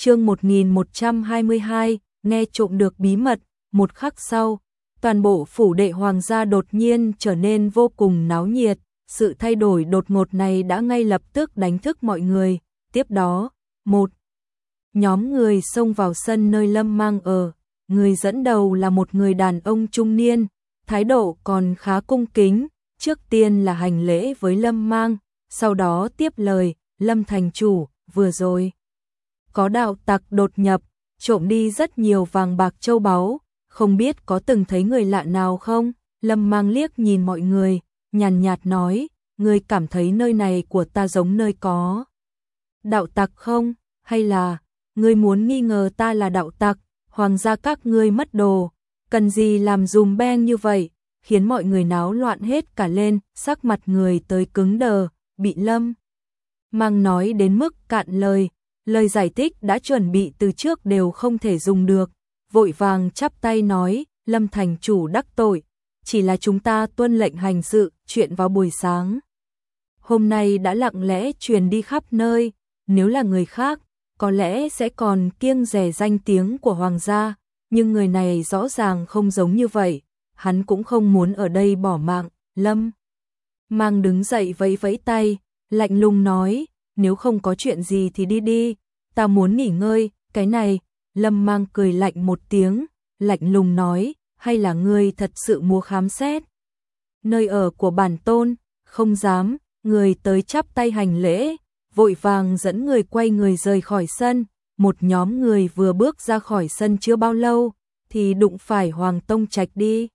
Chương 1122, nghe trộm được bí mật. Một khắc sau, toàn bộ phủ đệ hoàng gia đột nhiên trở nên vô cùng náo nhiệt. Sự thay đổi đột ngột này đã ngay lập tức đánh thức mọi người. Tiếp đó, một nhóm người xông vào sân nơi Lâm Mang ở. Người dẫn đầu là một người đàn ông trung niên, thái độ còn khá cung kính. Trước tiên là hành lễ với Lâm Mang, sau đó tiếp lời, Lâm thành chủ, vừa rồi có đạo tặc đột nhập, trộm đi rất nhiều vàng bạc châu báu, không biết có từng thấy người lạ nào không? Lâm Mang liếc nhìn mọi người, nhàn nhạt nói, ngươi cảm thấy nơi này của ta giống nơi có đạo tặc không? Hay là, ngươi muốn nghi ngờ ta là đạo tặc, hoàng gia các ngươi mất đồ, cần gì làm dùm beng như vậy? Khiến mọi người náo loạn hết cả lên, sắc mặt người tới cứng đờ, bị Lâm Mang nói đến mức cạn lời. Lời giải thích đã chuẩn bị từ trước đều không thể dùng được, vội vàng chắp tay nói, Lâm thành chủ đắc tội, chỉ là chúng ta tuân lệnh hành sự, chuyện vào buổi sáng hôm nay đã lặng lẽ truyền đi khắp nơi, nếu là người khác, có lẽ sẽ còn kiêng dè danh tiếng của hoàng gia, nhưng người này rõ ràng không giống như vậy, hắn cũng không muốn ở đây bỏ mạng. Lâm Mang đứng dậy vẫy vẫy tay, lạnh lùng nói, nếu không có chuyện gì thì đi đi, ta muốn nghỉ ngơi. Cái này, Lâm Mang cười lạnh một tiếng, lạnh lùng nói, hay là ngươi thật sự muốn khám xét nơi ở của bản tôn? Không dám. Người tới chắp tay hành lễ, vội vàng dẫn người quay người rời khỏi sân. Một nhóm người vừa bước ra khỏi sân chưa bao lâu, thì đụng phải Hoàng Tông Trạch đi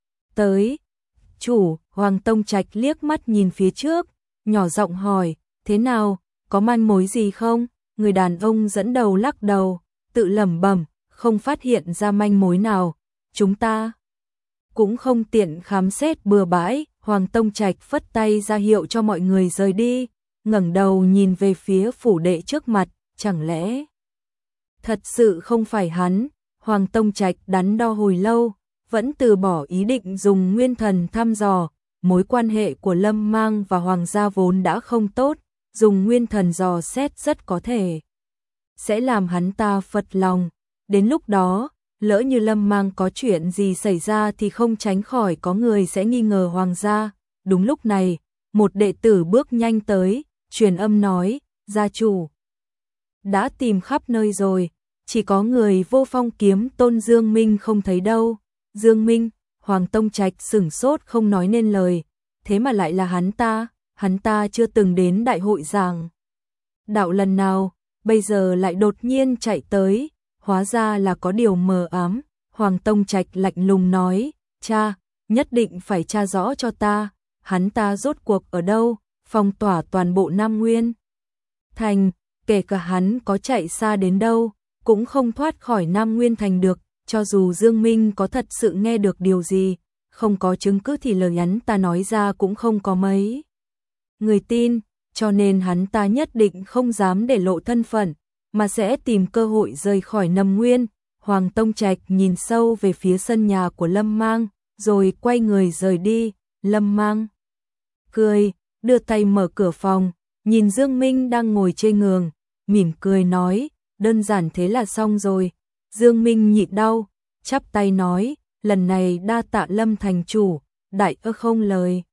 tới. Chủ, Hoàng Tông Trạch liếc mắt nhìn phía trước, nhỏ giọng hỏi, thế nào, có manh mối gì không? Người đàn ông dẫn đầu lắc đầu, tự lẩm bẩm, không phát hiện ra manh mối nào, chúng ta cũng không tiện khám xét bừa bãi. Hoàng Tông Trạch phất tay ra hiệu cho mọi người rời đi, ngẩng đầu nhìn về phía phủ đệ trước mặt, chẳng lẽ thật sự không phải hắn? Hoàng Tông Trạch đắn đo hồi lâu, vẫn từ bỏ ý định dùng nguyên thần thăm dò. Mối quan hệ của Lâm Mang và hoàng gia vốn đã không tốt, dùng nguyên thần dò xét rất có thể sẽ làm hắn ta phật lòng. Đến lúc đó, lỡ như Lâm Mang có chuyện gì xảy ra thì không tránh khỏi có người sẽ nghi ngờ hoàng gia. Đúng lúc này, một đệ tử bước nhanh tới, truyền âm nói, gia chủ đã tìm khắp nơi rồi, chỉ có người Vô Phong kiếm tôn Dương Minh không thấy đâu. Dương Minh? Hoàng Tông Trạch sửng sốt không nói nên lời, thế mà lại là hắn ta chưa từng đến đại hội giảng đạo lần nào, bây giờ lại đột nhiên chạy tới, hóa ra là có điều mờ ám. Hoàng Tông Trạch lạnh lùng nói, cha, nhất định phải tra rõ cho ta, hắn ta rốt cuộc ở đâu, phong tỏa toàn bộ Nam Nguyên Thành, kể cả hắn có chạy xa đến đâu, cũng không thoát khỏi Nam Nguyên Thành được. Cho dù Dương Minh có thật sự nghe được điều gì, không có chứng cứ thì lời hắn ta nói ra cũng không có mấy người tin, cho nên hắn ta nhất định không dám để lộ thân phận, mà sẽ tìm cơ hội rời khỏi Nam Nguyên. Hoàng Tông Trạch nhìn sâu về phía sân nhà của Lâm Mang, rồi quay người rời đi. Lâm Mang cười, đưa tay mở cửa phòng, nhìn Dương Minh đang ngồi trên giường, mỉm cười nói, đơn giản thế là xong rồi. Dương Minh nhịn đau, chắp tay nói, lần này đa tạ Lâm thành chủ, đại ơ không lời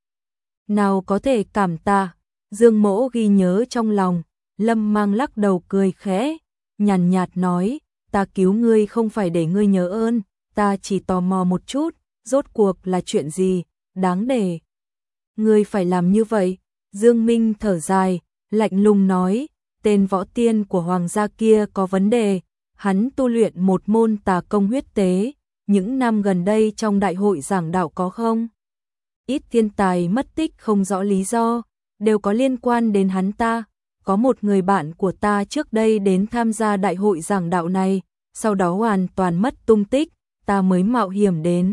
nào có thể cảm tạ. Dương Mỗ ghi nhớ trong lòng. Lâm Mang lắc đầu cười khẽ, nhàn nhạt nói, ta cứu ngươi không phải để ngươi nhớ ơn, ta chỉ tò mò một chút, rốt cuộc là chuyện gì, đáng để ngươi phải làm như vậy? Dương Minh thở dài, lạnh lùng nói, tên võ tiên của hoàng gia kia có vấn đề, hắn tu luyện một môn tà công huyết tế, những năm gần đây trong đại hội giảng đạo có không ít thiên tài mất tích không rõ lý do, đều có liên quan đến hắn ta. Có một người bạn của ta trước đây đến tham gia đại hội giảng đạo này, sau đó hoàn toàn mất tung tích, ta mới mạo hiểm đến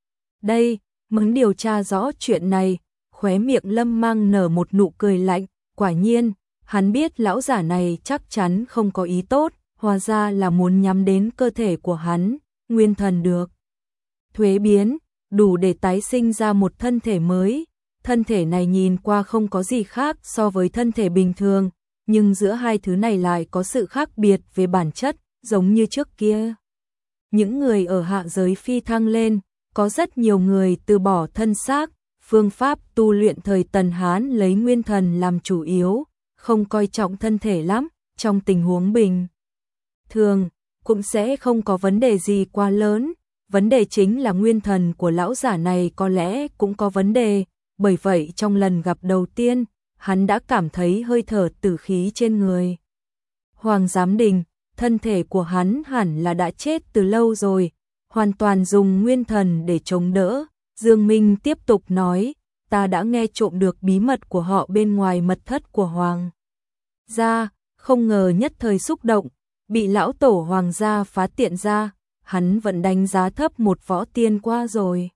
đây, muốn điều tra rõ chuyện này. Khóe miệng Lâm Mang nở một nụ cười lạnh, quả nhiên, hắn biết lão giả này chắc chắn không có ý tốt, hóa ra là muốn nhắm đến cơ thể của hắn. Nguyên thần được thuế biến, đủ để tái sinh ra một thân thể mới. Thân thể này nhìn qua không có gì khác so với thân thể bình thường, nhưng giữa hai thứ này lại có sự khác biệt về bản chất, giống như trước kia. Những người ở hạ giới phi thăng lên, có rất nhiều người từ bỏ thân xác, phương pháp tu luyện thời Tần Hán lấy nguyên thần làm chủ yếu, không coi trọng thân thể lắm, trong tình huống bình thường cũng sẽ không có vấn đề gì quá lớn. Vấn đề chính là nguyên thần của lão giả này có lẽ cũng có vấn đề, bởi vậy trong lần gặp đầu tiên, hắn đã cảm thấy hơi thở tử khí trên người Hoàng Giám Đình, thân thể của hắn hẳn là đã chết từ lâu rồi, hoàn toàn dùng nguyên thần để chống đỡ. Dương Minh tiếp tục nói, ta đã nghe trộm được bí mật của họ bên ngoài mật thất của Hoàng gia, không ngờ nhất thời xúc động, bị lão tổ Hoàng gia phá tiện ra, hắn vẫn đánh giá thấp một võ tiên qua rồi.